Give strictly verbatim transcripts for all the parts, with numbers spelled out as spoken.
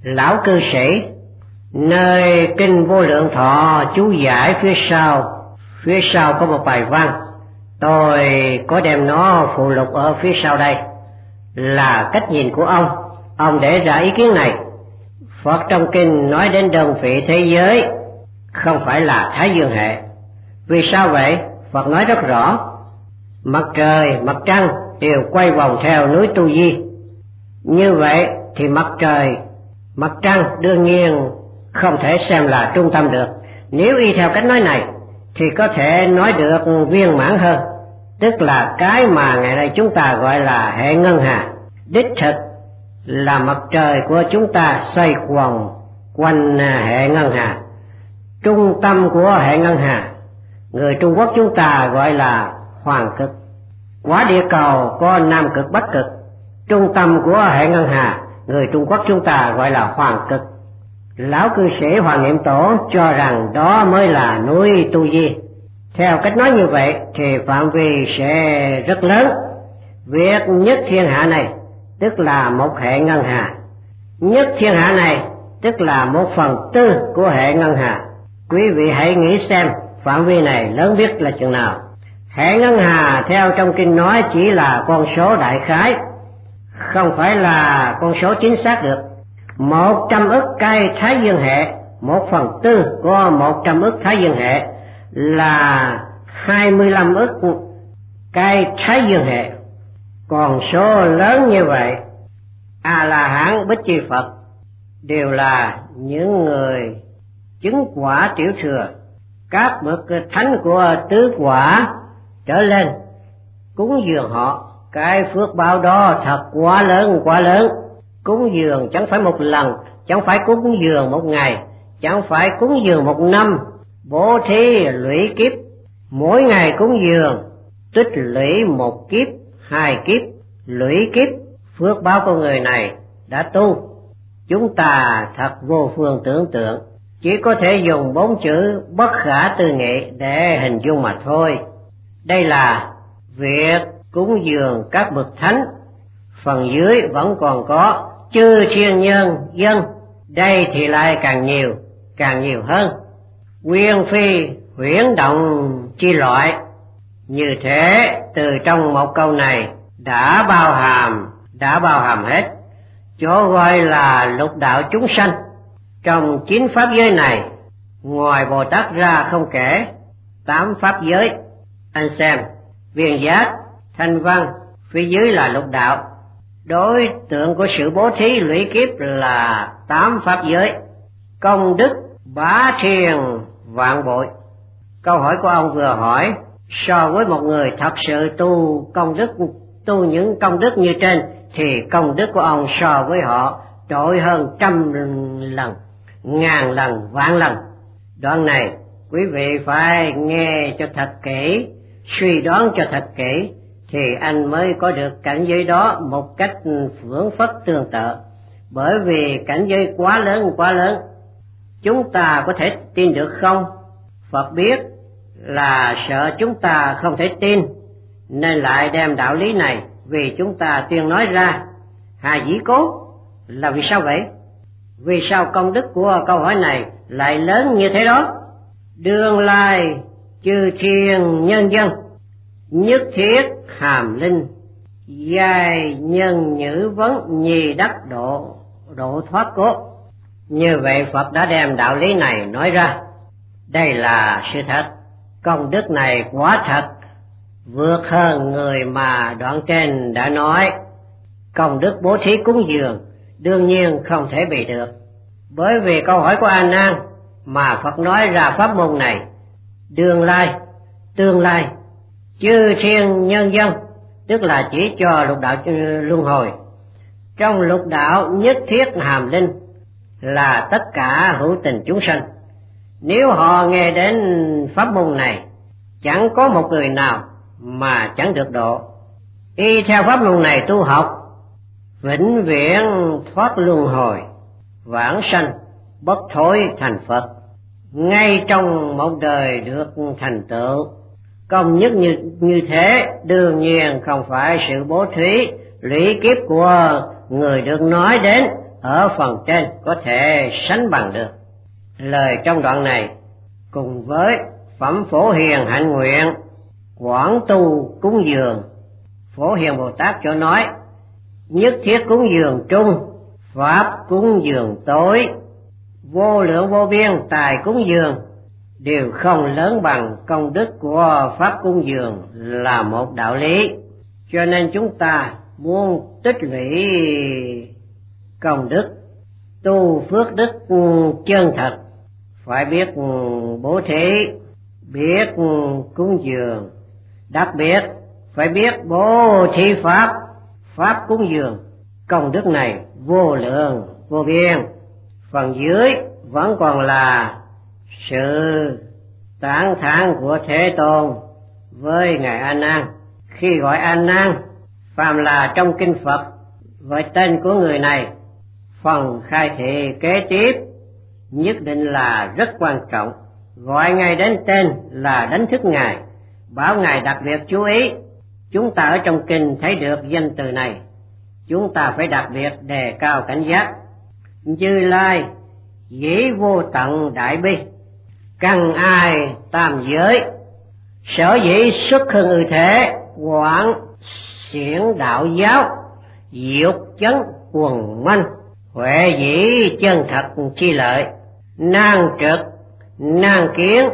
Lão cư sĩ, nơi kinh Vô Lượng Thọ chú giải phía sau, phía sau có một bài văn, tôi có đem nó phụ lục ở phía sau đây, là cách nhìn của ông. Ông để ra ý kiến này: Phật trong kinh nói đến đơn vị thế giới không phải là Thái Dương hệ. Vì sao vậy? Phật nói rất rõ, mặt trời, mặt trăng đều quay vòng theo núi Tu Di. Như vậy thì mặt trời, mặt trăng đương nhiên không thể xem là trung tâm được. Nếu y theo cách nói này thì có thể nói được viên mãn hơn, tức là cái mà ngày nay chúng ta gọi là hệ ngân hà. Đích thực là mặt trời của chúng ta xoay quanh quanh hệ ngân hà. Trung tâm của hệ ngân hà, người Trung Quốc chúng ta gọi là hoàng cực. Quả địa cầu có nam cực bắc cực. Trung tâm của hệ ngân hà, người Trung Quốc chúng ta gọi là hoàng cực. Lão cư sĩ Hoàng Niệm Tổ cho rằng đó mới là núi Tu Di. Theo cách nói như vậy thì phạm vi sẽ rất lớn. Việc nhất thiên hạ này tức là một hệ ngân hà. Nhất thiên hạ này tức là một phần tư của hệ ngân hà. Quý vị hãy nghĩ xem phạm vi này lớn biết là chừng nào. Hệ ngân hà theo trong kinh nói chỉ là con số đại khái, không phải là con số chính xác được. Một trăm ức cây Thái Dương hệ, một phần tư của một trăm ức Thái Dương hệ là hai mươi lăm ức cây Thái Dương hệ. Còn số lớn như vậy, A La Hán Bích Chi Phật đều là những người chứng quả tiểu thừa. Các bậc thánh của tứ quả trở lên cúng dường họ, cái phước báo đó thật quá lớn quá lớn. Cúng dường chẳng phải một lần, chẳng phải cúng dường một ngày, chẳng phải cúng dường một năm. Bố thí lũy kiếp, mỗi ngày cúng dường tích lũy một kiếp, hai kiếp, lũy kiếp. Phước báo của người này đã tu, chúng ta thật vô phương tưởng tượng, chỉ có thể dùng bốn chữ bất khả tư nghị để hình dung mà thôi. Đây là việc cúng dường các bậc thánh. Phần dưới vẫn còn có chư thiên nhân dân, đây thì lại càng nhiều, càng nhiều hơn. Quyên phi huyễn động chi loại. Như thế từ trong một câu này đã bao hàm, đã bao hàm hết chỗ gọi là lục đạo chúng sanh. Trong chín pháp giới này, ngoài Bồ Tát ra không kể tám pháp giới. Anh xem, Viên Giác, Thanh Văn, phía dưới là lục đạo. Đối tượng của sự bố thí lũy kiếp là tám pháp giới. Công đức bá thiên vạn bội. Câu hỏi của ông vừa hỏi, so với một người thật sự tu công đức, tu những công đức như trên, thì công đức của ông so với họ trội hơn trăm lần, ngàn lần, vạn lần. Đoạn này quý vị phải nghe cho thật kỹ, suy đoán cho thật kỹ, thì anh mới có được cảnh giới đó một cách phưởng phất tương tự. Bởi vì cảnh giới quá lớn quá lớn, chúng ta có thể tin được không? Phật biết là sợ chúng ta không thể tin, nên lại đem đạo lý này vì chúng ta tuyên nói ra. Hà dĩ cố là vì sao vậy? Vì sao công đức của câu hỏi này lại lớn như thế đó? Đương lai chư thiên nhân dân, nhất thiết hàm linh, giai nhân nhữ vấn nhì đắc độ, độ thoát cốt. Như vậy Phật đã đem đạo lý này nói ra. Đây là sự thật. Công đức này quả thật vượt hơn người mà đoạn trên đã nói. Công đức bố thí cúng dường đương nhiên không thể bị được. Bởi vì câu hỏi của A Nan mà Phật nói ra pháp môn này, đương lai, tương lai, chư thiên nhân dân, tức là chỉ cho lục đạo luân hồi. Trong lục đạo nhất thiết hàm linh là tất cả hữu tình chúng sanh. Nếu họ nghe đến pháp môn này, chẳng có một người nào mà chẳng được độ. Y theo pháp môn này tu học, vĩnh viễn thoát luân hồi, vãng sanh, bất thối thành Phật, ngay trong một đời được thành tựu. Công nhất như, như thế đương nhiên không phải sự bố thí lũy kiếp của người được nói đến ở phần trên có thể sánh bằng được. Lời trong đoạn này cùng với phẩm Phổ Hiền hạnh nguyện quảng tu cúng dường, Phổ Hiền Bồ Tát cho nói nhất thiết cúng dường trung, pháp cúng dường tối, vô lượng vô biên tài cúng dường đều không lớn bằng công đức của pháp cúng dường là một đạo lý. Cho nên chúng ta muốn tích lũy công đức, tu phước đức chân thật, phải biết bố thí, biết cúng dường, đặc biệt phải biết bố thí pháp, pháp cúng dường. Công đức này vô lượng vô biên. Phần dưới vẫn còn là sự tán thán của Thế Tôn với ngài A Nan. Khi gọi A Nan, phàm là trong kinh Phật gọi tên của người này, phần khai thị kế tiếp nhất định là rất quan trọng. Gọi ngài đến tên là đánh thức ngài, bảo ngài đặc biệt chú ý. Chúng ta ở trong kinh thấy được danh từ này, chúng ta phải đặc biệt đề cao cảnh giác. Như Lai dĩ vô tận đại bi, căn ai tam giới, sở dĩ xuất hưng ư thế, quảng xiển đạo giáo, dục chấn quần manh, huệ dĩ chân thật chi lợi, nan trực nan kiến,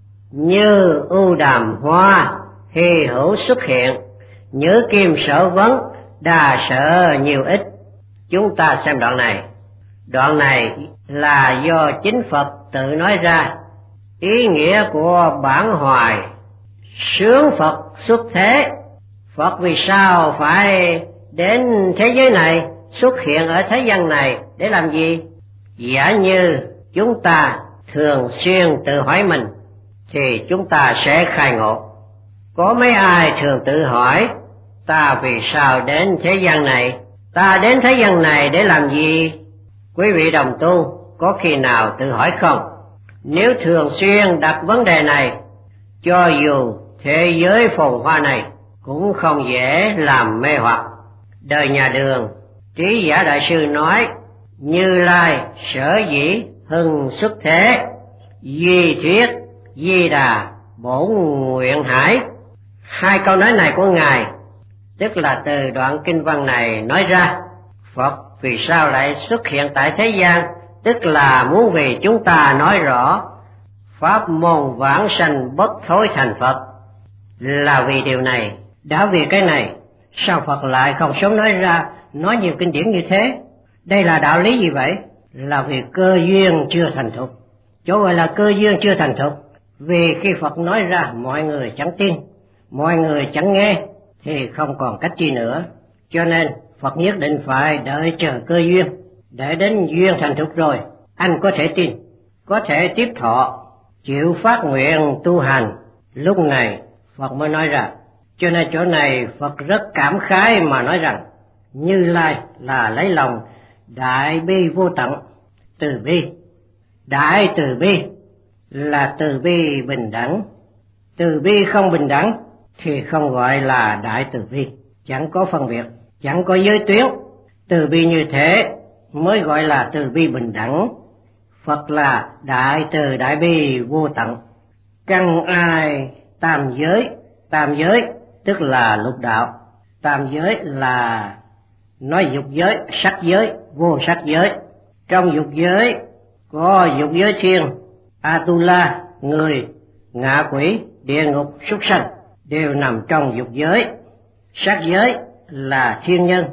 như ưu đàm hoa hy hữu xuất hiện, nhớ kim sở vấn, đà sở nhiều ít. Chúng ta xem đoạn này. Đoạn này là do chính Phật tự nói ra. Ý nghĩa của bản hoài sướng Phật xuất thế. Phật vì sao phải đến thế giới này, xuất hiện ở thế gian này để làm gì? Giả như chúng ta thường xuyên tự hỏi mình thì chúng ta sẽ khai ngộ. Có mấy ai thường tự hỏi ta vì sao đến thế gian này, ta đến thế gian này để làm gì? Quý vị đồng tu có khi nào tự hỏi không? Nếu thường xuyên đặt vấn đề này, cho dù thế giới phồn hoa này cũng không dễ làm mê hoặc. Đời nhà Đường, Trí Giả Đại Sư nói Như Lai sở dĩ hưng xuất thế, duy thuyết di đà bổn nguyện hải. Hai câu nói này của ngài tức là từ đoạn kinh văn này nói ra. Phật vì sao lại xuất hiện tại thế gian, tức là muốn vì chúng ta nói rõ pháp môn vãng sanh bất thối thành Phật. Là vì điều này, đã vì cái này, sao Phật lại không sớm nói ra, nói nhiều kinh điển như thế? Đây là đạo lý gì vậy? Là vì cơ duyên chưa thành thục. Chỗ gọi là cơ duyên chưa thành thục, vì khi Phật nói ra mọi người chẳng tin, mọi người chẳng nghe, thì không còn cách chi nữa. Cho nên Phật nhất định phải đợi chờ cơ duyên, để đến duyên thành thục rồi anh có thể tin, có thể tiếp thọ, chịu phát nguyện tu hành. Lúc này Phật mới nói ra. Cho nên chỗ này Phật rất cảm khái mà nói rằng Như Lai là lấy lòng đại bi vô tận, từ bi. Đại từ bi là từ bi bình đẳng. Từ bi không bình đẳng thì không gọi là đại từ bi, chẳng có phân biệt, chẳng có giới tuyến. Từ bi như thế mới gọi là từ bi bình đẳng. Phật là đại từ đại bi vô tận. Căn ai tam giới, tam giới tức là lục đạo. Tam giới là nói dục giới, sắc giới, vô sắc giới. Trong dục giới có dục giới thiên, Atula, người, ngạ quỷ, địa ngục, súc sanh đều nằm trong dục giới. Sắc giới là thiên nhân,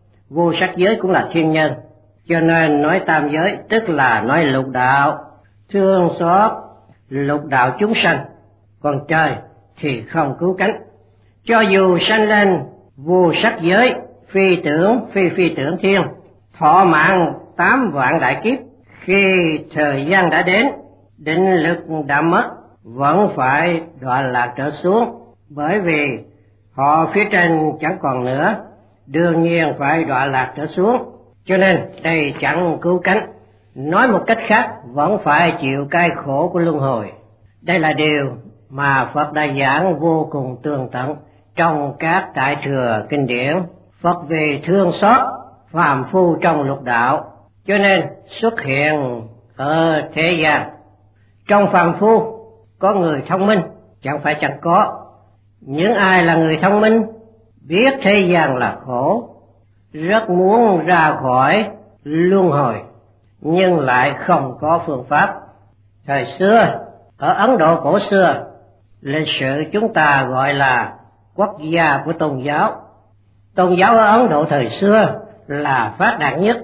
vô sắc giới cũng là thiên nhân. Cho nên nói tam giới tức là nói lục đạo, thương xót lục đạo chúng sanh. Còn trời thì không cứu cánh. Cho dù sanh lên vô sắc giới, phi tưởng, phi phi tưởng thiên, thọ mạng tám vạn đại kiếp, khi thời gian đã đến, định lực đã mất, vẫn phải đọa lạc trở xuống. Bởi vì họ phía trên chẳng còn nữa, đương nhiên phải đọa lạc trở xuống. Cho nên đây chẳng cứu cánh. Nói một cách khác, vẫn phải chịu cay khổ của luân hồi. Đây là điều mà Phật đã giảng vô cùng tường tận trong các Đại Thừa kinh điển. Phật vì thương xót phàm phu trong lục đạo, cho nên xuất hiện ở thế gian. Trong phàm phu có người thông minh, chẳng phải chẳng có. Những ai là người thông minh biết thế gian là khổ, rất muốn ra khỏi luân hồi, nhưng lại không có phương pháp. Thời xưa ở Ấn Độ cổ xưa, lịch sử chúng ta gọi là quốc gia của tôn giáo. Tôn giáo ở Ấn Độ thời xưa là phát đạt nhất.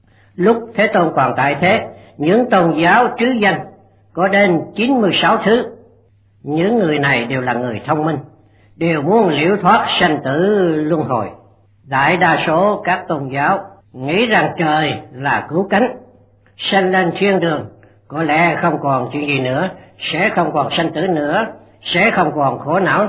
Lúc Thế Tôn còn tại thế, những tôn giáo trứ danh có đến chín mươi sáu thứ. Những người này đều là người thông minh, đều muốn liễu thoát sanh tử luân hồi. Đại đa số các tôn giáo nghĩ rằng trời là cứu cánh, sanh lên thiên đường có lẽ không còn chuyện gì nữa, sẽ không còn sanh tử nữa, sẽ không còn khổ não,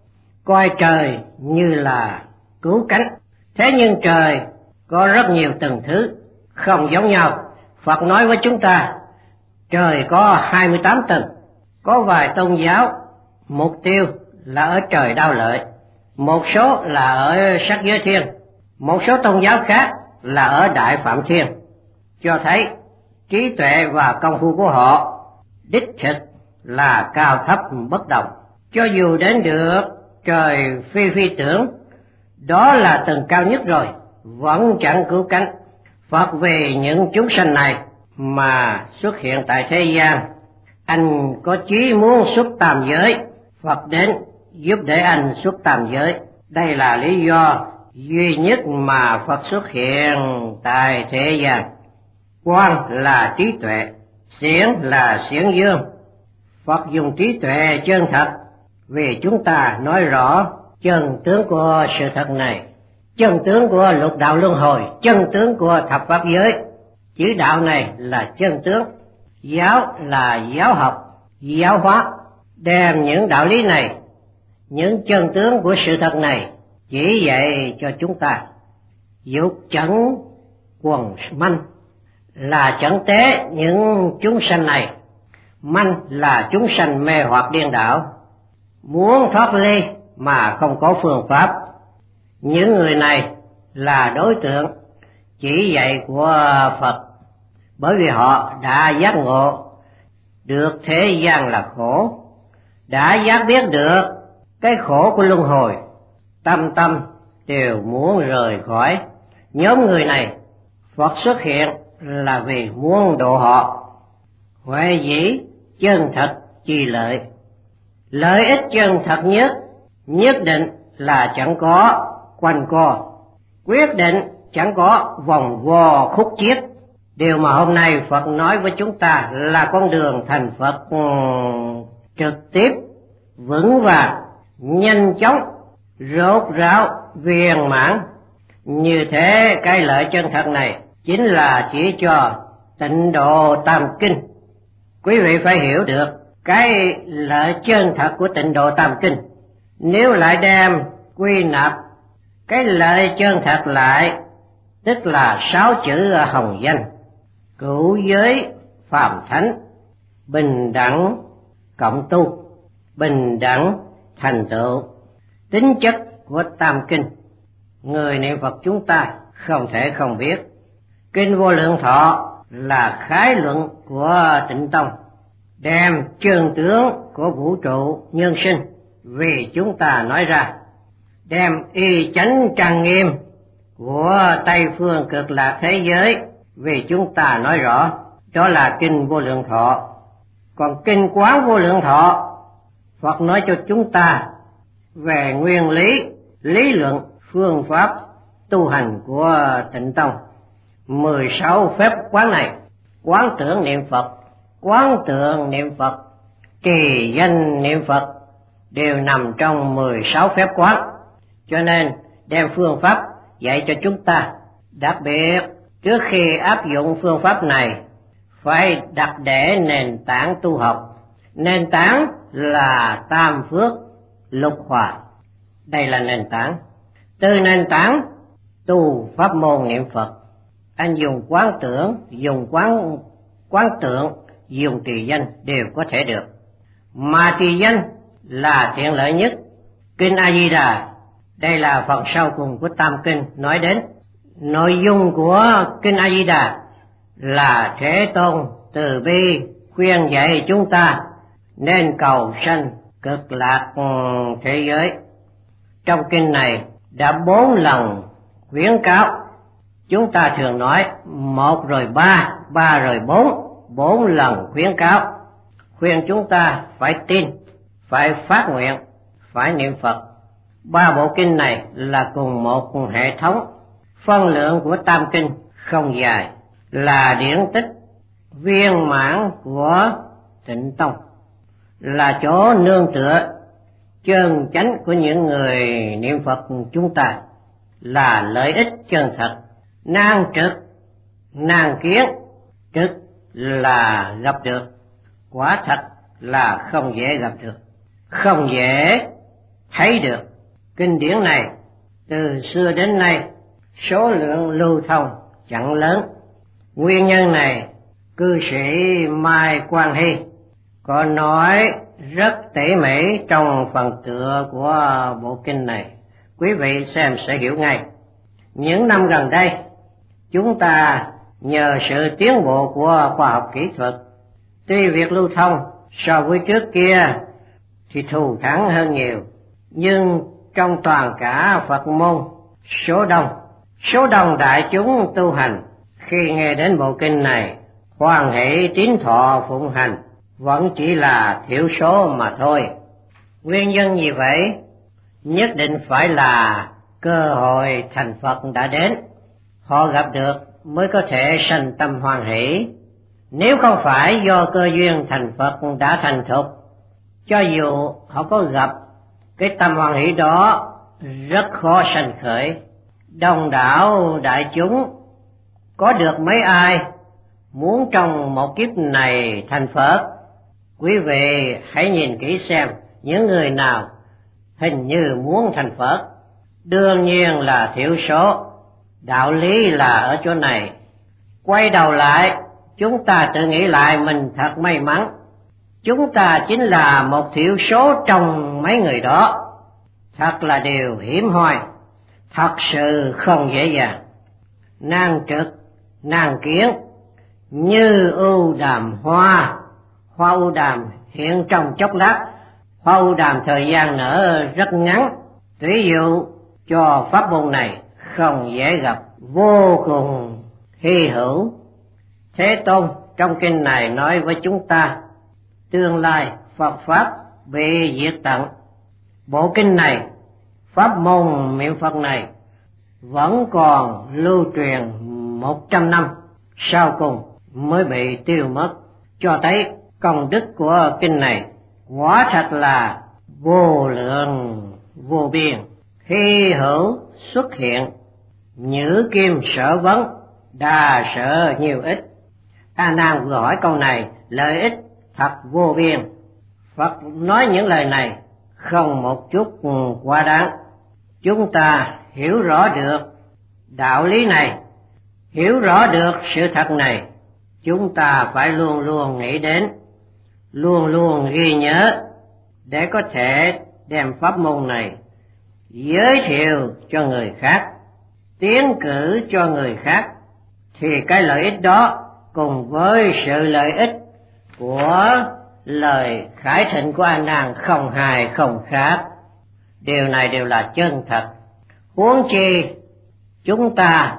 coi trời như là cứu cánh. Thế nhưng trời có rất nhiều từng thứ, không giống nhau. Phật nói với chúng ta, trời có hai mươi tám tầng. Có vài tôn giáo mục tiêu là ở trời Đao Lợi, một số là ở sắc giới thiên, một số tôn giáo khác là ở Đại Phạm Thiên, cho thấy trí tuệ và công phu của họ đích thực là cao thấp bất đồng. Cho dù đến được trời phi phi tưởng, đó là tầng cao nhất rồi, vẫn chẳng cứu cánh. Phật vì những chúng sanh này mà xuất hiện tại thế gian. Anh có chí muốn xuất tam giới, Phật đến giúp để anh xuất tam giới. Đây là lý do duy nhất mà Phật xuất hiện tại thế gian. Quang là trí tuệ, xiển là xiển dương. Phật dùng trí tuệ chân thật vì chúng ta nói rõ chân tướng của sự thật này, chân tướng của lục đạo luân hồi, chân tướng của thập pháp giới. Chữ đạo này là chân tướng, giáo là giáo học, giáo hóa, đem những đạo lý này, những chân tướng của sự thật này chỉ dạy cho chúng ta. Dục chẩn quần manh là chẩn tế những chúng sanh này, manh là chúng sanh mê hoặc điên đảo, muốn thoát ly mà không có phương pháp. Những người này là đối tượng chỉ dạy của Phật, bởi vì họ đã giác ngộ được thế gian là khổ, đã giác biết được cái khổ của luân hồi, tâm tâm đều muốn rời khỏi. Nhóm người này Phật xuất hiện là vì muốn độ họ. Huệ dĩ chân thật chi lợi, lợi ích chân thật nhất nhất định là chẳng có quanh co, quyết định chẳng có vòng vo khúc chiết. Điều mà hôm nay Phật nói với chúng ta là con đường thành Phật um, trực tiếp, vững vàng, nhanh chóng, rốt ráo, viên mãn. Như thế cái lợi chân thật này chính là chỉ cho Tịnh Độ Tam Kinh. Quý vị phải hiểu được cái lợi chân thật của Tịnh Độ Tam Kinh. Nếu lại đem quy nạp cái lợi chân thật lại, tức là sáu chữ hồng danh: cửu giới phàm thánh, bình đẳng cộng tu, bình đẳng thành tựu. Tính chất của Tam Kinh, người niệm Phật chúng ta không thể không biết. Kinh Vô Lượng Thọ là khái luận của Tịnh Tông, đem chân tướng của vũ trụ nhân sinh vì chúng ta nói ra, đem y chánh trang nghiêm của Tây Phương Cực Lạc thế giới vì chúng ta nói rõ. Đó là Kinh Vô Lượng Thọ. Còn Kinh Quán Vô Lượng Thọ, Phật nói cho chúng ta về nguyên lý, lý luận, phương pháp tu hành của Tịnh Tông. Mười sáu phép quán này, quán tưởng niệm Phật, quán tượng niệm Phật, trì danh niệm Phật, đều nằm trong mười sáu phép quán. Cho nên đem phương pháp dạy cho chúng ta. Đặc biệt trước khi áp dụng phương pháp này, phải đặt để nền tảng tu học. Nền tảng là tam phước lục hòa, đây là nền tảng. Từ nền tảng tu pháp môn niệm Phật, anh dùng quán tưởng, dùng quán quán tượng, dùng trì danh đều có thể được. Mà trì danh là tiện lợi nhất. Kinh A Di Đà, đây là phần sau cùng của Tam Kinh nói đến. Nội dung của Kinh A Di Đà là Thế Tôn từ bi khuyên dạy chúng ta nên cầu sanh cực lạc thế giới. Trong kinh này đã bốn lần khuyến cáo. Chúng ta thường nói một rồi ba, ba rồi bốn, bốn lần khuyến cáo, khuyên chúng ta phải tin, phải phát nguyện, phải niệm Phật. Ba bộ kinh này là cùng một hệ thống. Phân lượng của tam kinh không dài, là điển tích viên mãn của Tịnh Tông, là chỗ nương tựa chân chánh của những người niệm Phật chúng ta, là lợi ích chân thật. Nan trực, nan kiến, trực là gặp được, quả thật là không dễ gặp được, không dễ thấy được. Kinh điển này từ xưa đến nay số lượng lưu thông chẳng lớn. Nguyên nhân này cư sĩ Mai Quang Hy có nói rất tỉ mỉ trong phần tựa của bộ kinh này. Quý vị xem sẽ hiểu ngay. Những năm gần đây, chúng ta nhờ sự tiến bộ của khoa học kỹ thuật, tuy việc lưu thông so với trước kia thì thù thắng hơn nhiều, nhưng trong toàn cả Phật môn, số đông, số đông đại chúng tu hành khi nghe đến bộ kinh này hoan hỷ tín thọ phụng hành vẫn chỉ là thiểu số mà thôi. Nguyên nhân gì vậy? Nhất định phải là cơ hội thành Phật đã đến, họ gặp được mới có thể sanh tâm hoan hỷ. Nếu không phải do cơ duyên thành Phật đã thành thục, cho dù họ có gặp, cái tâm hoan hỷ đó rất khó sanh khởi. Đông đảo đại chúng có được mấy ai muốn trong một kiếp này thành Phật? Quý vị hãy nhìn kỹ xem những người nào hình như muốn thành Phật. Đương nhiên là thiểu số. Đạo lý là ở chỗ này. Quay đầu lại, chúng ta tự nghĩ lại mình thật may mắn. Chúng ta chính là một thiểu số trong mấy người đó. Thật là điều hiếm hoi, thật sự không dễ dàng. Nan trực, nan kiến, như ưu đàm hoa. Hoa ưu đàm hiện trong chốc lát, hoa ưu đàm thời gian nở rất ngắn. Ví dụ cho pháp môn này không dễ gặp, vô cùng hy hữu. Thế Tôn trong kinh này nói với chúng ta, tương lai Phật pháp bị diệt tận. Bộ kinh này, pháp môn niệm Phật này vẫn còn lưu truyền một trăm năm sau cùng mới bị tiêu mất, cho thấy công đức của kinh này quả thật là vô lượng vô biên, hy hữu xuất hiện, nhữ kim sở vấn, đa sở nhiều ích. A Nan vừa hỏi câu này, lợi ích thật vô biên. Phật nói những lời này không một chút quá đáng. Chúng ta hiểu rõ được đạo lý này, hiểu rõ được sự thật này, chúng ta phải luôn luôn nghĩ đến, luôn luôn ghi nhớ để có thể đem pháp môn này giới thiệu cho người khác, tiến cử cho người khác, thì cái lợi ích đó cùng với sự lợi ích của lời khải thịnh của A Nan không hài không khác. Điều này đều là chân thật. Huống chi chúng ta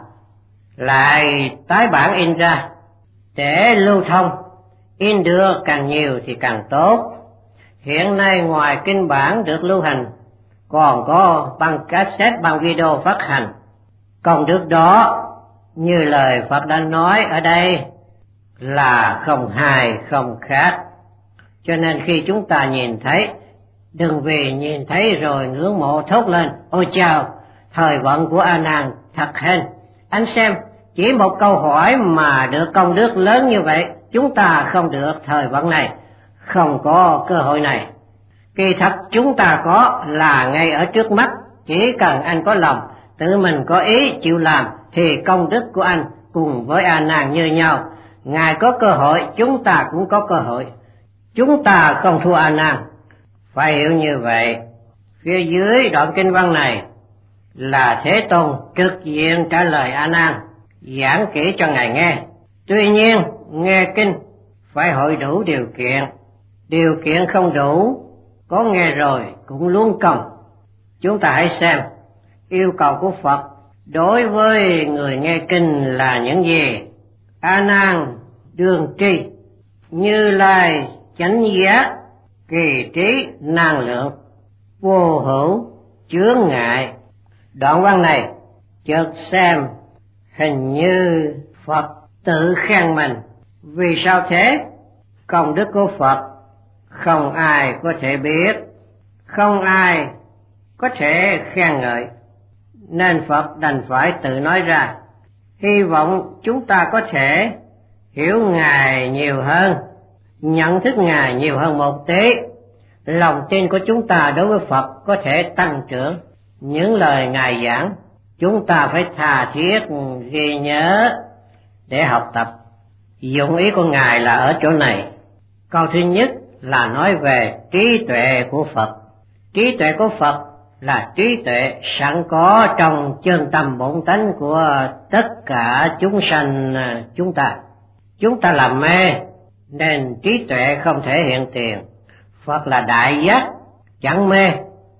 lại tái bản in ra để lưu thông, in đưa càng nhiều thì càng tốt. Hiện nay ngoài kinh bản được lưu hành, còn có băng cassette, băng video phát hành. Công đức đó như lời Phật đã nói ở đây là không hài không khác. Cho nên khi chúng ta nhìn thấy, đừng vì nhìn thấy rồi ngưỡng mộ thốt lên, ôi chao, thời vận của A Nan thật hên. Anh xem, chỉ một câu hỏi mà được công đức lớn như vậy, chúng ta không được thời vận này, không có cơ hội này. Kỳ thật chúng ta có là ngay ở trước mắt, chỉ cần anh có lòng, tự mình có ý chịu làm, thì công đức của anh cùng với A Nan như nhau. Ngài có cơ hội, chúng ta cũng có cơ hội. Chúng ta không thua A Nan, phải hiểu như vậy. Phía dưới đoạn kinh văn này là Thế Tôn trực diện trả lời A Nan, giảng kỹ cho Ngài nghe. Tuy nhiên, nghe kinh phải hội đủ điều kiện, điều kiện không đủ, có nghe rồi cũng luống công. Chúng ta hãy xem yêu cầu của Phật đối với người nghe kinh là những gì. A Nan đương tri, Như Lai chánh giác, kỳ trí năng lượng, vô hữu chướng ngại. Đoạn văn này chợt xem hình như Phật tự khen mình. Vì sao thế? Công đức của Phật không ai có thể biết, không ai có thể khen ngợi, nên Phật đành phải tự nói ra. Hy vọng chúng ta có thể hiểu Ngài nhiều hơn, nhận thức Ngài nhiều hơn một tí. Lòng tin của chúng ta đối với Phật có thể tăng trưởng. Những lời Ngài giảng chúng ta phải tha thiết ghi nhớ để học tập. Dụng ý của Ngài là ở chỗ này. Câu thứ nhất là nói về trí tuệ của Phật. Trí tuệ của Phật là trí tuệ sẵn có trong chân tâm bổn tánh của tất cả chúng sanh chúng ta. Chúng ta làm mê nên trí tuệ không thể hiện tiền. Phật là đại giác, chẳng mê,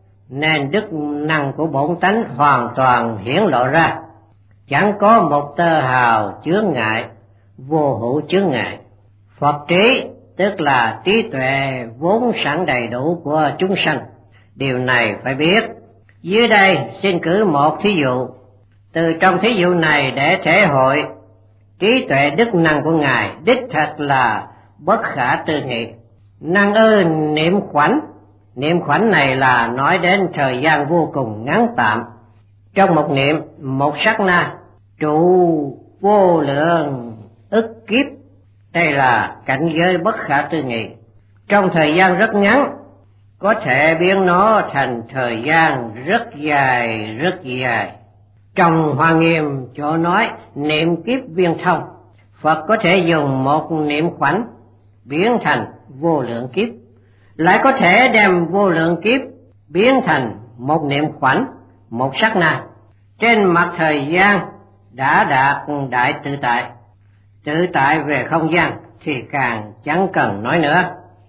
nên đức năng của bổn tánh hoàn toàn hiển lộ ra, chẳng có một tơ hào chướng ngại, vô hữu chướng ngại. Phật trí tức là trí tuệ vốn sẵn đầy đủ của chúng sanh. Điều này phải biết. Dưới đây xin cử một thí dụ. Từ trong thí dụ này để thể hội trí tuệ đức năng của Ngài đích thật là bất khả tư nghị. Năng ư niệm khoảnh. Niệm khoảnh này là nói đến thời gian vô cùng ngắn tạm. Trong một niệm, một sát na, trụ vô lượng ức kiếp. Đây là cảnh giới bất khả tư nghị. Trong thời gian rất ngắn, có thể biến nó thành thời gian rất dài, rất dài. Trong Hoa Nghiêm chỗ nói niệm kiếp viên thông, Phật có thể dùng một niệm khoảnh biến thành vô lượng kiếp, lại có thể đem vô lượng kiếp biến thành một niệm khoảnh, một sát na. Trên mặt thời gian đã đạt đại tự tại. Tự tại về không gian thì càng chẳng cần nói nữa.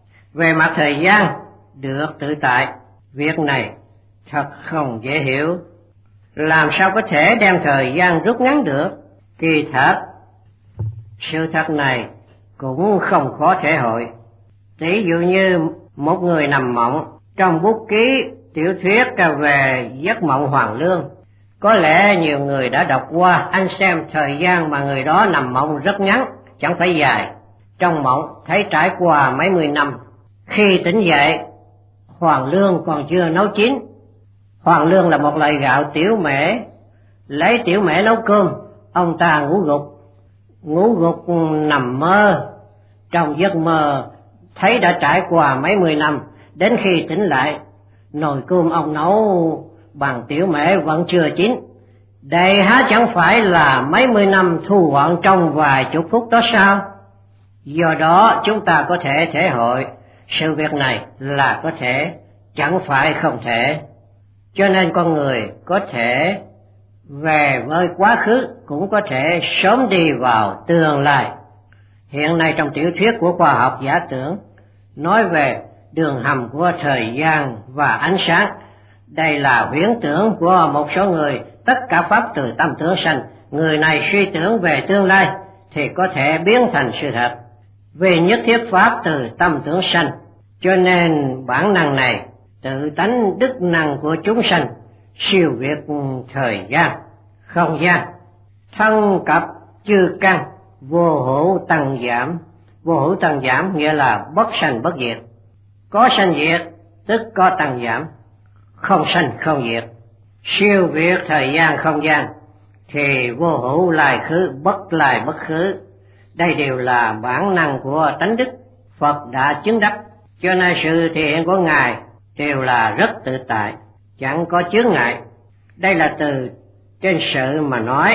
Về mặt thời gian được tự tại, việc này thật không dễ hiểu. Làm sao có thể đem thời gian rút ngắn được? Kỳ thật, sự thật này cũng không khó thể hội. Ví dụ như một người nằm mộng, trong bút ký tiểu thuyết về giấc mộng hoàn lương, có lẽ nhiều người đã đọc qua. Anh xem thời gian mà người đó nằm mộng rất ngắn, chẳng phải dài. Trong mộng thấy trải qua mấy mươi năm. Khi tỉnh dậy, hoàn lương còn chưa nấu chín. Hoàn lương là một loại gạo tiểu mễ. Lấy tiểu mễ nấu cơm, ông ta ngủ gục. Ngủ gục nằm mơ. Trong giấc mơ thấy đã trải qua mấy mươi năm. Đến khi tỉnh lại, nồi cơm ông nấu bằng tiểu mễ vẫn chưa chín. Đây há chẳng phải là mấy mươi năm thu gọn trong vài chục phút đó sao? Do đó chúng ta có thể thể hội sự việc này là có thể, chẳng phải không thể. Cho nên con người có thể về với quá khứ, cũng có thể sớm đi vào tương lai. Hiện nay trong tiểu thuyết của khoa học giả tưởng nói về đường hầm của thời gian và ánh sáng. Đây là huyễn tưởng của một số người. Tất cả pháp từ tâm tưởng sanh. Người này suy tưởng về tương lai thì có thể biến thành sự thật. Vì nhất thiết pháp từ tâm tưởng sanh, cho nên bản năng này tự tánh đức năng của chúng sanh siêu việt thời gian, không gian, thân cập chư căn, vô hữu tăng giảm. Vô hữu tăng giảm nghĩa là bất sanh bất diệt. Có sanh diệt tức có tăng giảm, không sanh không diệt. Siêu việt thời gian không gian thì vô hữu lai khứ, bất lai bất khứ. Đây đều là bản năng của tánh đức Phật đã chứng đắc. Cho nên sự thể hiện của Ngài đều là rất tự tại, chẳng có chướng ngại. Đây là từ trên sự mà nói.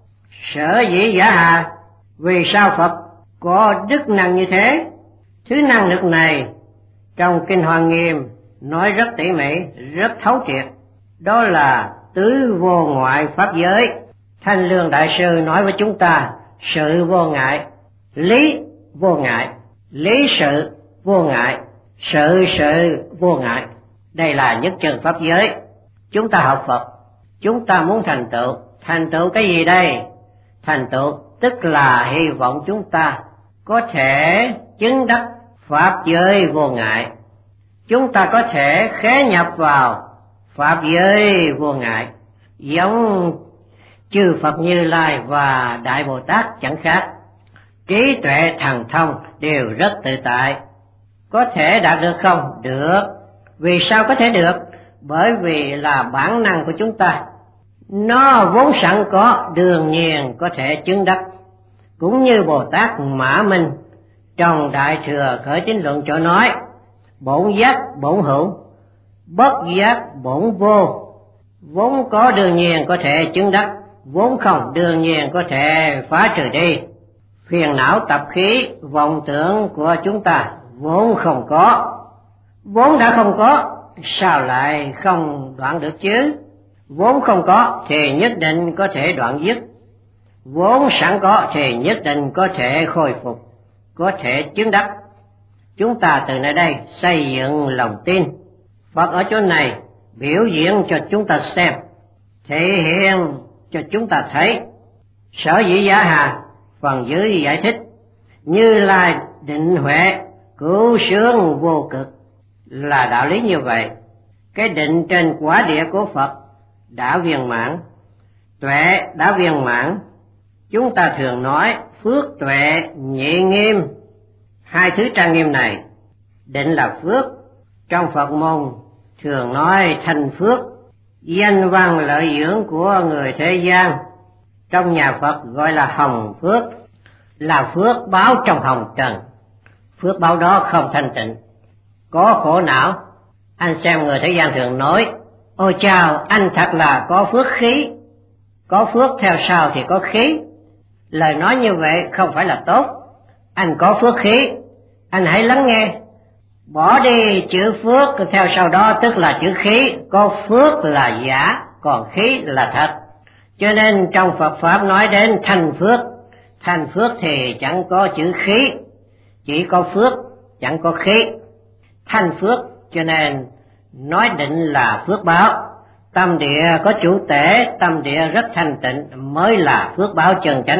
Sở dĩ giả hà, vì sao Phật có đức năng như thế? Thứ năng lực này trong Kinh Hoa Nghiêm nói rất tỉ mỉ, rất thấu triệt. Đó là tứ vô ngoại pháp giới. Thanh Lương Đại Sư nói với chúng ta, sự vô ngại lý vô ngại, lý sự vô ngại, sự sự vô ngại. Đây là nhất chân pháp giới. Chúng ta học Phật, chúng ta muốn thành tựu. Thành tựu cái gì đây? Thành tựu tức là hy vọng chúng ta có thể chứng đắc pháp giới vô ngại. Chúng ta có thể khế nhập vào pháp giới vô ngại, giống chư Phật Như Lai và Đại Bồ Tát chẳng khác. Trí tuệ thần thông đều rất tự tại. Có thể đạt được không? Được. Vì sao có thể được? Bởi vì là bản năng của chúng ta, nó vốn sẵn có, đương nhiên có thể chứng đắc. Cũng như Bồ Tát Mã Minh trong Đại Thừa Khởi Tín Luận chỗ nói: bổn giác bổn hữu, bất giác bổn vô. Vốn có đương nhiên có thể chứng đắc, vốn không đương nhiên có thể phá trừ đi. Phiền não tập khí vọng tưởng của chúng ta vốn không có, vốn đã không có, sao lại không đoạn được chứ? Vốn không có thì nhất định có thể đoạn dứt, vốn sẵn có thì nhất định có thể khôi phục, có thể chứng đắc. Chúng ta từ nơi đây xây dựng lòng tin. Phật ở chỗ này biểu diễn cho chúng ta xem, thể hiện cho chúng ta thấy. Sở dĩ Giả Hà phần dưới giải thích: Như Lai định huệ cứu sướng vô cực, là đạo lý như vậy. Cái định trên quả địa của Phật đã viên mãn, tuệ đã viên mãn. Chúng ta thường nói phước tuệ nhị nghiêm. Hai thứ trang nghiêm này, định là phước, trong Phật môn thường nói thành phước, danh văn lợi dưỡng của người thế gian. Trong nhà Phật gọi là hồng phước, là phước báo trong hồng trần. Phước báo đó không thanh tịnh, có khổ não. Anh xem người thế gian thường nói: ôi chào, anh thật là có phước khí. Có phước theo sau thì có khí. Lời nói như vậy không phải là tốt. Anh có phước khí, anh hãy lắng nghe. Bỏ đi chữ phước theo sau đó tức là chữ khí. Có phước là giả, còn khí là thật. Cho nên trong Phật Pháp nói đến thành phước. Thành phước thì chẳng có chữ khí, chỉ có phước, chẳng có khí. Thành phước, cho nên nói định là phước báo. Tâm địa có chủ tể, tâm địa rất thanh tịnh mới là phước báo chân chánh.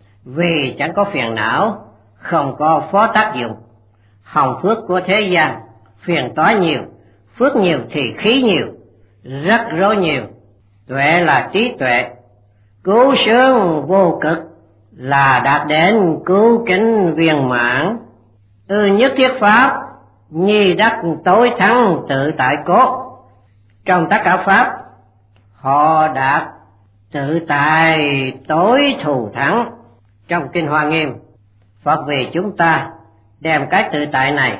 Vì chẳng có phiền não, không có phó tác dụng. Hồng phước của thế gian, phiền toái nhiều, phước nhiều thì khí nhiều, rắc rối nhiều. Tuệ là trí tuệ, cứu sướng vô cực, là đạt đến cứu kính viên mãn. Ư nhất thiết pháp, nhi đắc tối thắng tự tại cốt. Trong tất cả pháp, họ đạt tự tại tối thù thắng. Trong Kinh Hoa Nghiêm, Phật vì chúng ta đem cái tự tại này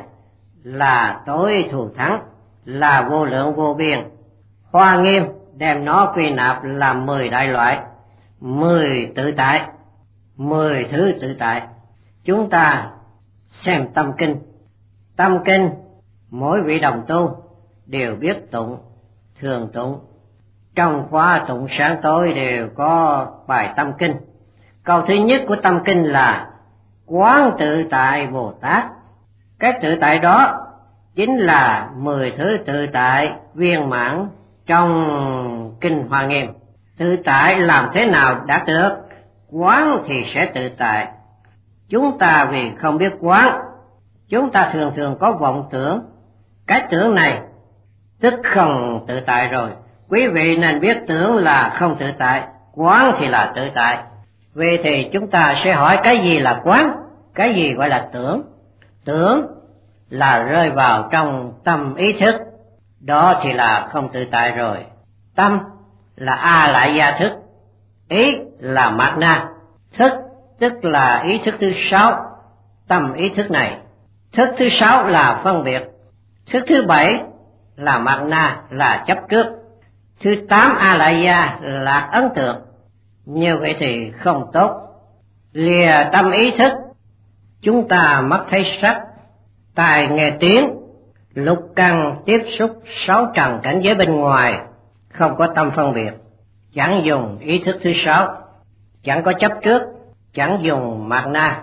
là tối thù thắng, là vô lượng vô biên. Hoa Nghiêm đem nó quy nạp làm mười đại loại, mười tự tại, mười thứ tự tại. Chúng ta xem tâm kinh. Tâm kinh mỗi vị đồng tu đều biết tụng, thường tụng. Trong khóa tụng sáng tối đều có bài tâm kinh. Câu thứ nhất của tâm kinh là Quán tự tại Bồ Tát. Cái tự tại đó chính là mười thứ tự tại viên mãn trong Kinh Hoa Nghiêm. Tự tại làm thế nào đạt được? Quán thì sẽ tự tại. Chúng ta vì không biết quán, chúng ta thường thường có vọng tưởng. Cái tưởng này tức không tự tại rồi. Quý vị nên biết tưởng là không tự tại, quán thì là tự tại. Vì thì chúng ta sẽ hỏi cái gì là quán, cái gì gọi là tưởng. Tưởng là rơi vào trong tâm ý thức, đó thì là không tự tại rồi. Tâm là A Lại Gia thức, ý là Mạt Na, thức tức là ý thức thứ sáu. Tâm ý thức này, thức thứ sáu là phân biệt, thức thứ bảy là Mạt Na, là chấp trước, thứ tám A Lại Gia là ấn tượng. Như vậy thì không tốt. Lìa tâm ý thức, chúng ta mắt thấy sắc, tai nghe tiếng, lục căn tiếp xúc sáu trần cảnh giới bên ngoài, không có tâm phân biệt, chẳng dùng ý thức thứ sáu, chẳng có chấp trước, chẳng dùng Mạt Na,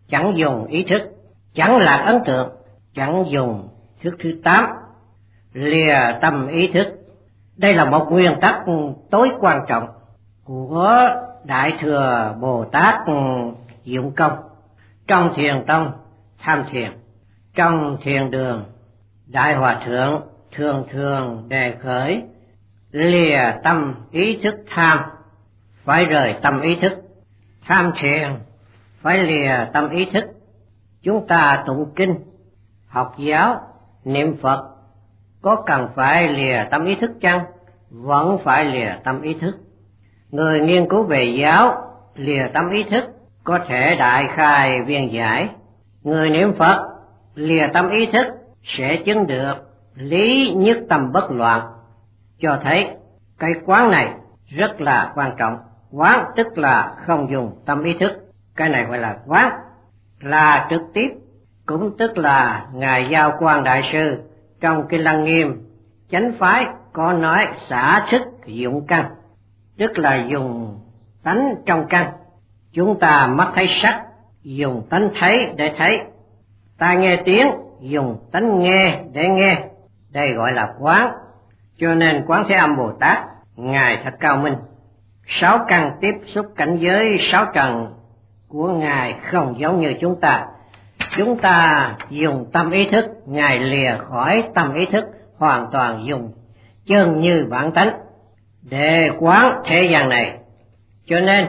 chẳng dùng ý thức, chẳng lạc ấn tượng, chẳng dùng thức thứ tám, lìa tâm ý thức. Đây là một nguyên tắc tối quan trọng của Đại Thừa Bồ Tát Dụng Công. Trong Thiền Tông tham thiền, trong thiền đường Đại Hòa Thượng thường thường đề khởi lìa tâm ý thức tham, phải rời tâm ý thức. Tham thiền phải lìa tâm ý thức. Chúng ta tụng kinh, học giáo, niệm Phật có cần phải lìa tâm ý thức chăng? Vẫn phải lìa tâm ý thức. Người nghiên cứu về giáo lìa tâm ý thức có thể đại khai viên giải. Người niệm Phật lìa tâm ý thức sẽ chứng được lý nhất tâm bất loạn. Cho thấy cái quán này rất là quan trọng. Quán tức là không dùng tâm ý thức. Cái này gọi là quán, là trực tiếp. Cũng tức là Ngài Giao Quang Đại Sư trong Kinh Lăng Nghiêm Chánh Phái có nói xả thức dụng căn, tức là dùng tánh trong căn. Chúng ta mắt thấy sắc, dùng tánh thấy để thấy. Tai nghe tiếng, dùng tánh nghe để nghe. Đây gọi là quán. Cho nên Quán Thế Âm Bồ Tát, Ngài thật cao minh. Sáu căn tiếp xúc cảnh giới sáu trần của Ngài không giống như chúng ta. Chúng ta dùng tâm ý thức, Ngài lìa khỏi tâm ý thức, hoàn toàn dùng chân như bản tánh để quán thế gian này. Cho nên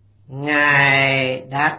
Ngài đạt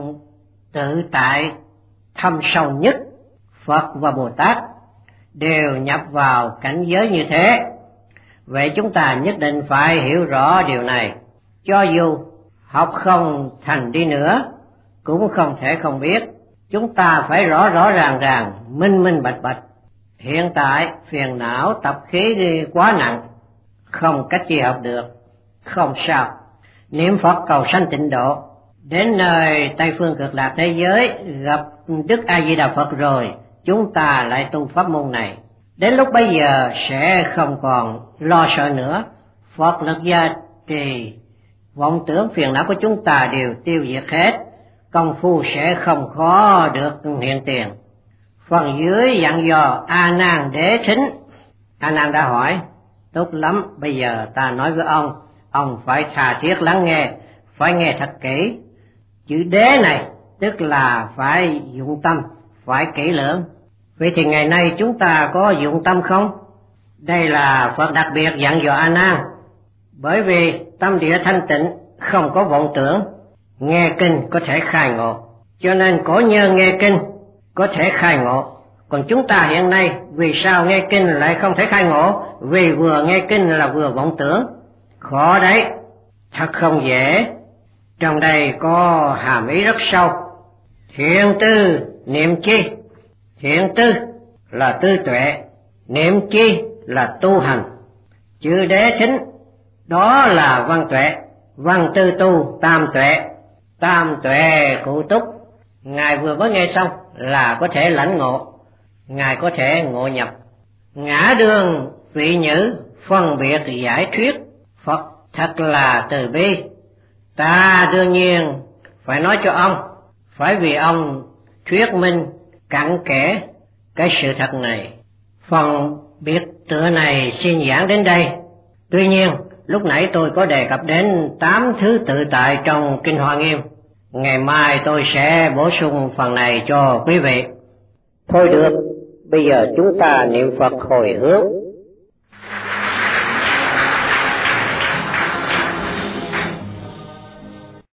tự tại thâm sâu nhất. Phật và Bồ Tát đều nhập vào cảnh giới như thế. Vậy chúng ta nhất định phải hiểu rõ điều này. Cho dù học không thành đi nữa cũng không thể không biết. Chúng ta phải rõ rõ ràng ràng, minh minh bạch bạch. Hiện tại phiền não tập khí đi quá nặng, không cách gì học được. Không sao, niệm Phật cầu sanh tịnh độ, đến nơi Tây phương cực lạc thế giới gặp Đức A Di Đà Phật rồi, chúng ta lại tu pháp môn này. Đến lúc bấy giờ sẽ không còn lo sợ nữa. Phật lực gia trì, vọng tưởng phiền não của chúng ta đều tiêu diệt hết. Công phu sẽ không khó được hiện tiền. Phần dưới dặn dò A Nan Đế Thính. A Nan đã hỏi, tốt lắm, bây giờ ta nói với ông, ông phải tha thiết lắng nghe, phải nghe thật kỹ. Chữ đế này tức là phải dụng tâm, phải kỹ lưỡng. Vậy thì ngày nay chúng ta có dụng tâm không? Đây là Phật đặc biệt dặn dò A Nan. Bởi vì tâm địa thanh tịnh, không có vọng tưởng, nghe kinh có thể khai ngộ. Cho nên cổ nhân nghe kinh có thể khai ngộ. Còn chúng ta hiện nay vì sao nghe kinh lại không thể khai ngộ? Vì vừa nghe kinh là vừa vọng tưởng. Khó đấy, thật không dễ. Trong đây có hàm ý rất sâu. Thiện tư niệm chi? Thiện tư là tư tuệ, niệm chi là tu hành. Chữ đế thính đó là văn tuệ, văn tư tu tam tuệ. Tam tuệ cụ túc, Ngài vừa mới nghe xong là có thể lãnh ngộ, Ngài có thể ngộ nhập. Ngã đương vị nhữ, phân biệt giải thuyết. Phật thật là từ bi. Ta đương nhiên phải nói cho ông, phải vì ông thuyết minh cặn kẽ cái sự thật này. Phần biệt tựa này xin giảng đến đây. Tuy nhiên lúc nãy tôi có đề cập đến tám thứ tự tại trong Kinh Hoa Nghiêm. Ngày mai tôi sẽ bổ sung phần này cho quý vị. Thôi được, bây giờ chúng ta niệm Phật hồi hướng.